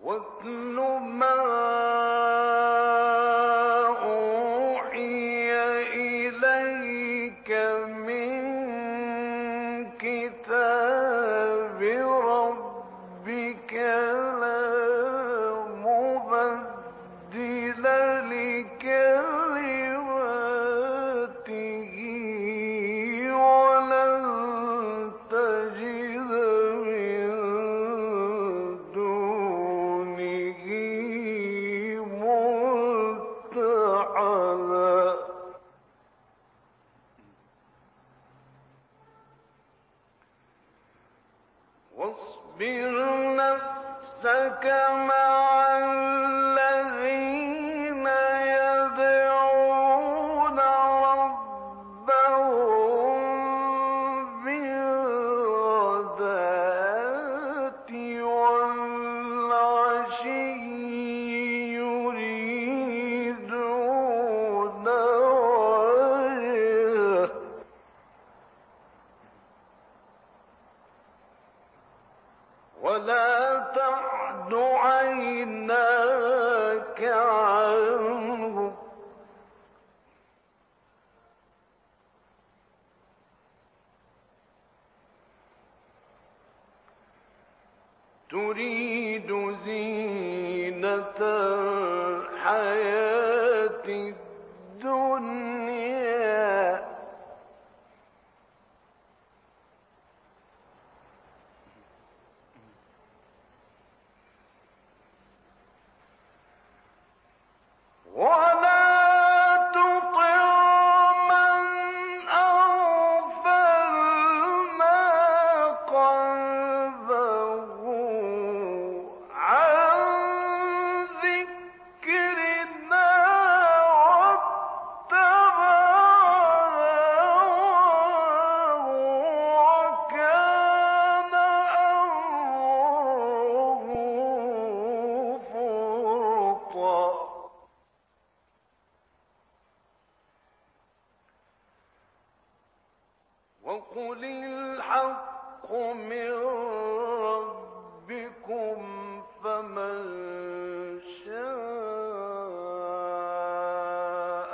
واتل ما أوحي إليك من كتاب ربك لا مبدل لكلماته ولن تجد من دونه ملتحدا واصبر نفسك مع الذين يدعون ربهم بالغداة والعشي يريدون وجهه ولا تعد عيناك عنهم تريد زينة الحياة الدنيا ولا تطع من أغفلنا قلبه عن ذكرنا واتبع هواه وكان أمره فرطا وقل الحق من ربكم فمن شاء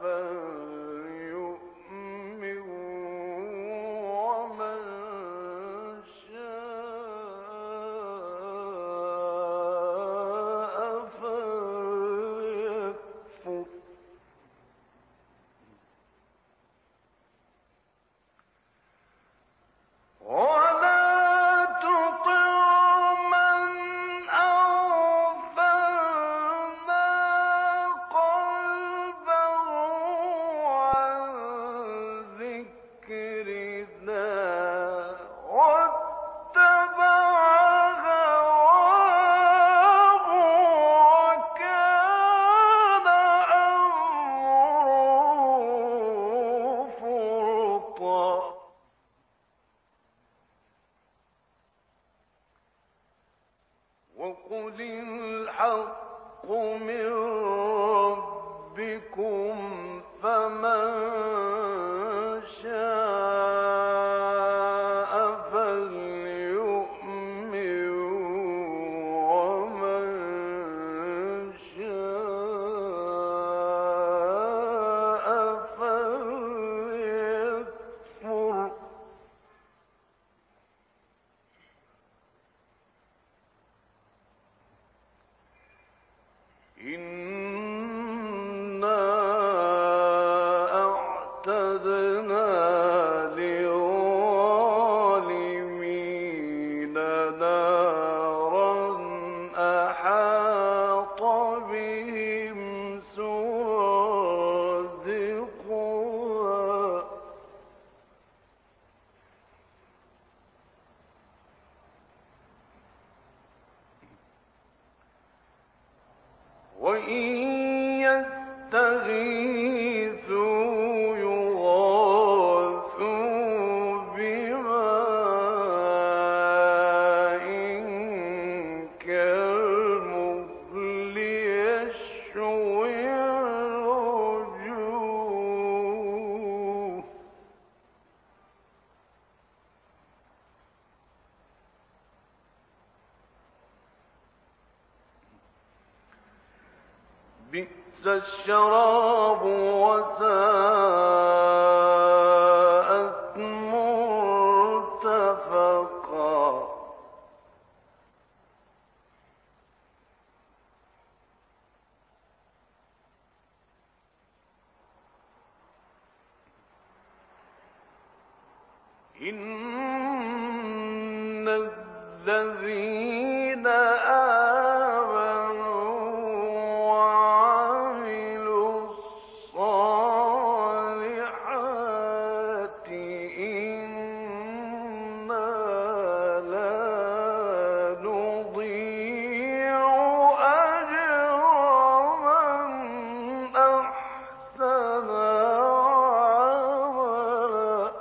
فليؤمن ومن شاء فليكفر ولا تطع من أغفلنا قلبه عن ذكرنا واتبع هواه وكان أمره فرطا وقل الحق من ربكم فمن شاء فليؤمن ومن شاء فليكفر إنا أعتدنا للظالمين نارا أحاط بهم سرادقها وإن يستغيثوا يغاثوا بماء كالمهل يشوي الوجوه بئس الشراب وساءت مرتفقا إن الذين آمنوا وعملوا الصالحات إنا لا نضيع أجر من أحسن عملا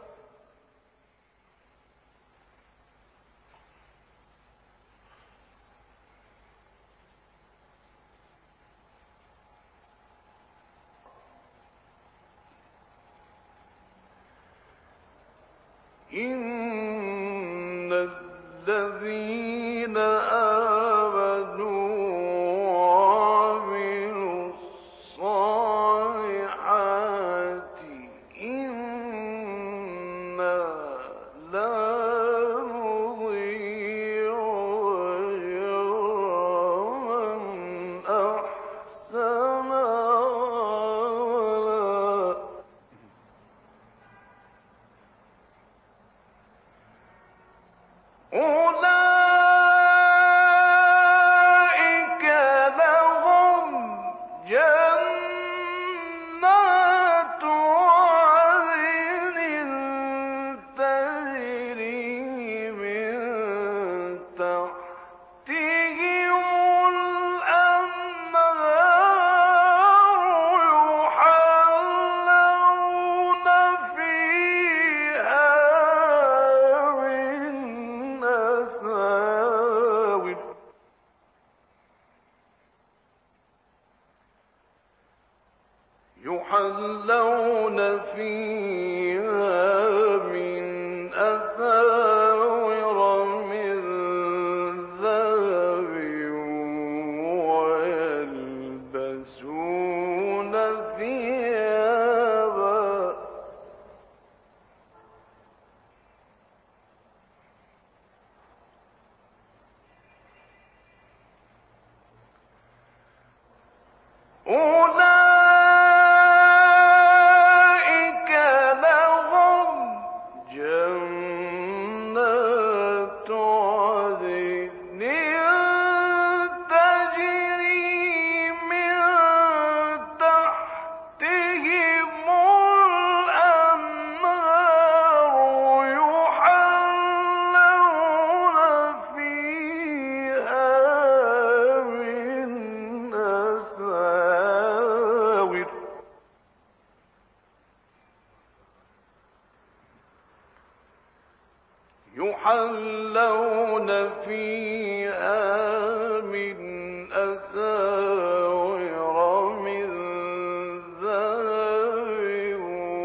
إن الذين آمنوا وعملوا الصالحات إنا لا نضيع أجر من أحسن عملا أولئك لهم جنات عدن تجري من تحتهم الأنهار يحلون فيها من أساور من ذهب ويلبسون ثيابا أولئك لهم جنات عدن تجري من تحتهم الأنهار يحلون فيها من أساور من ذهب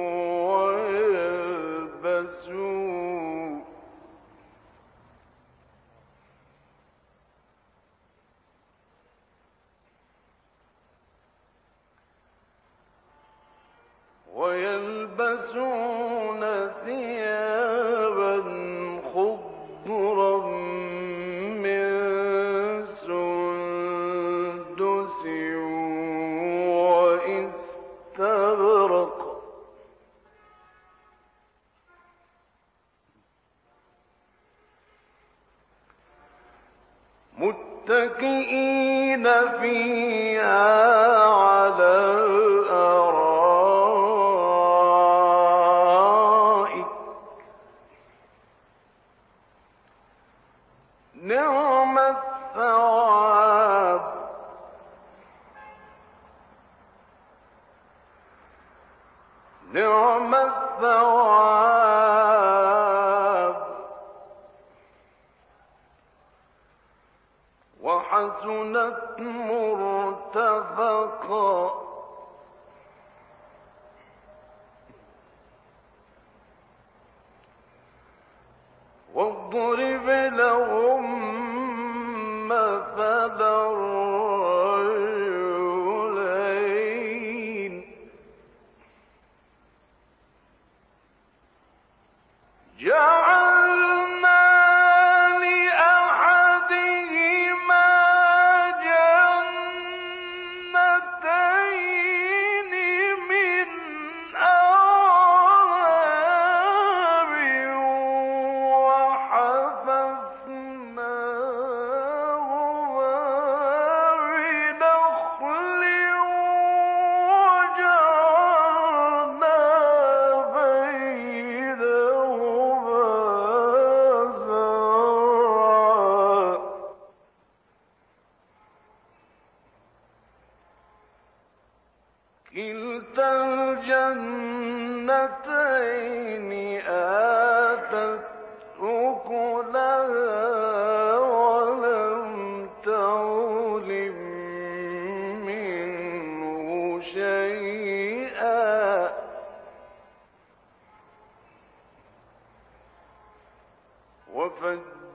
ويلبسون ثيابا خضرا من سندس واستبرق متكئين فيها على الأرائك نعم الثواب وحسنت مرتفقا واضرب لهم مثل الرجلين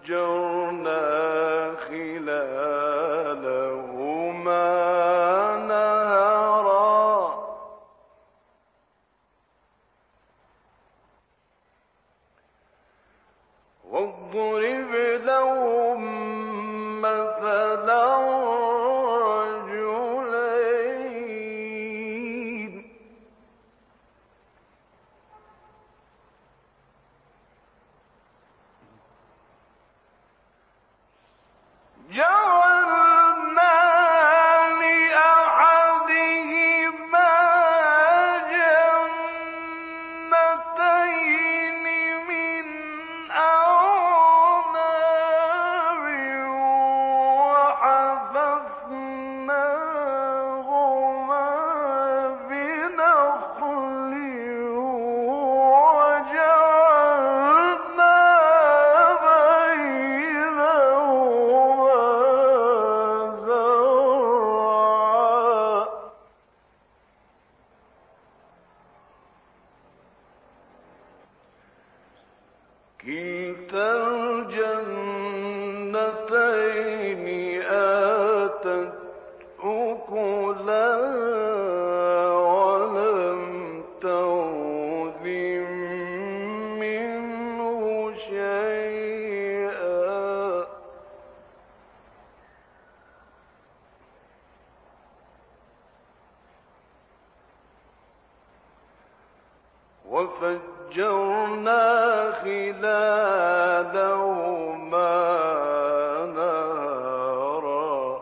واضرب لهم مثلا رجلين جعلنا لأحدهما جنتين من أعناب وحفظناهما بنخل وجعلنا بينهما زرعا كلتا الجنتين آتت أكلها ولم تظلم منه شيئا وفجرنا خلالهما نهرا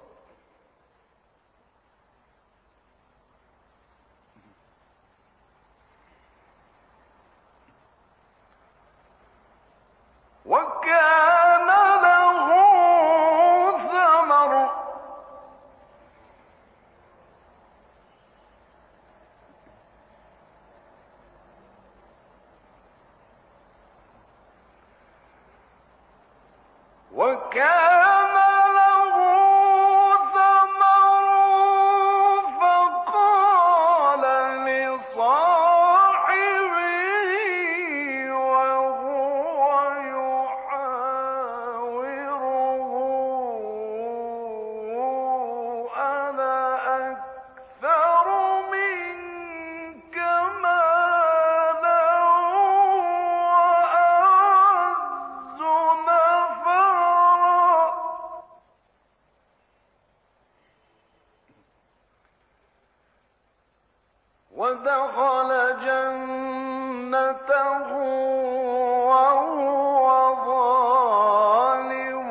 وكان له ثمر وكان له ثمر فقال لصاحبه وهو يحاوره أنا أكثر منك مالا وأعز نفرا ودخل جنته وهو ظالم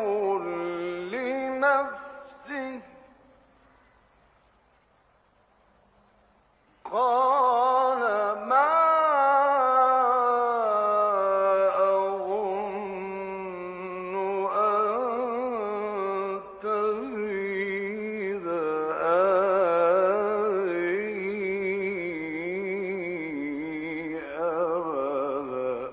لنفسه قال ما أظن أن تبيد هذه أبدا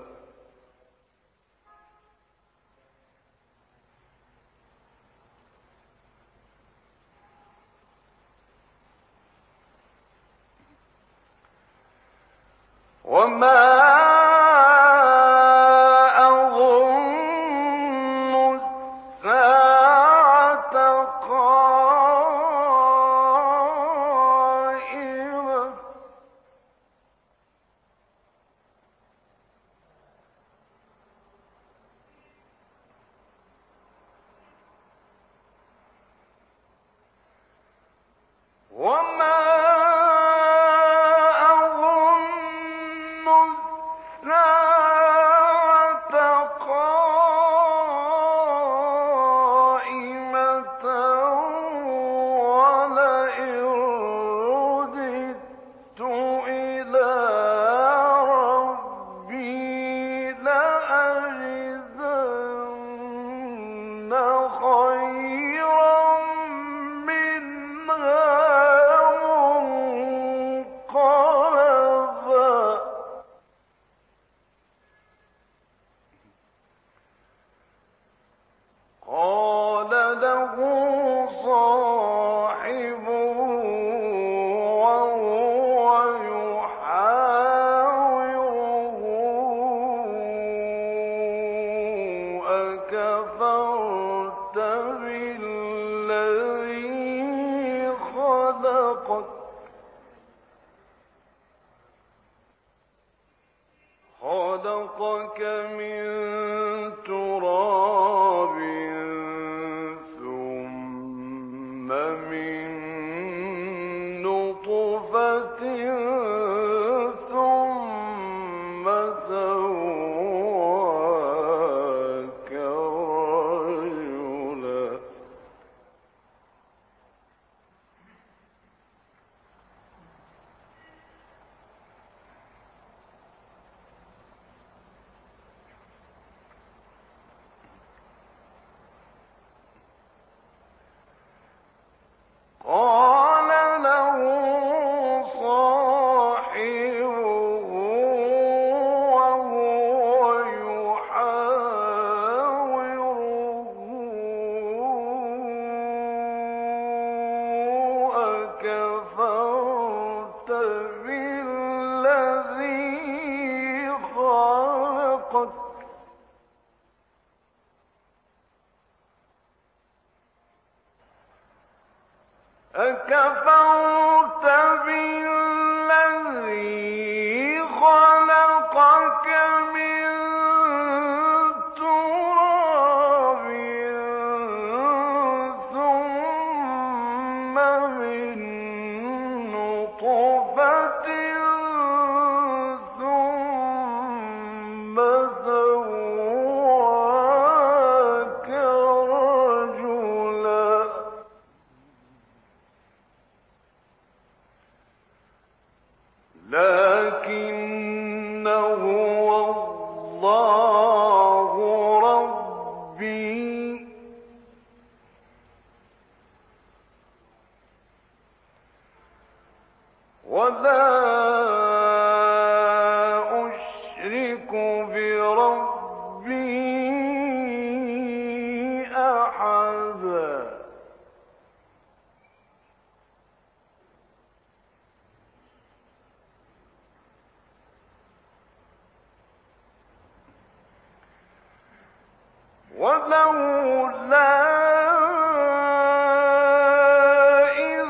وما أظن الساعة قائمة وما أظن الساعة قائمة ولئن رددت إلى ربي لأجدن خيرا منها منقلبا قال له صاحبه وهو يحاوره أكفرت أكفرت بالذي خلقك من تراب ثم من نطفة ثم سواك رجلا. قال له صاحبه وهو يحاوره أكفرت بالذي خلقك أكفرت بالذي خلقك من تراب ثم من نطفة ثم سواك رجلا. لكن هو الله ربي ولا أشرك بربي أحدا. ولولا إذ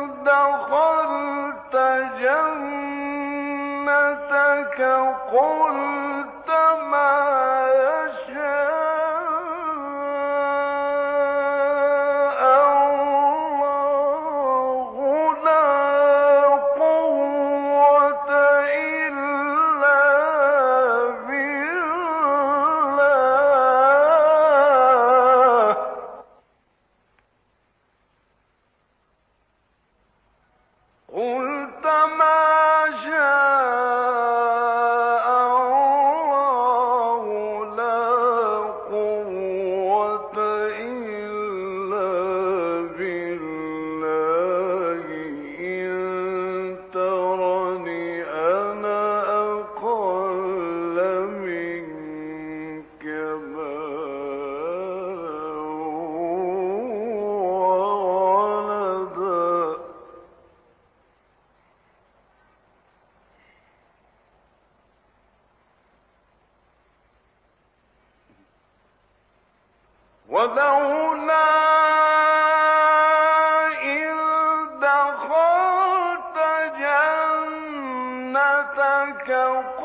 دخلت جنتك قلت ما يشاء الله لا قوة إلا بالله. قلت ما شاء الله لا قوة إلا بالله إن ترني أنا أقل منك مالا وولدا ولولا إذ دخلت جنتك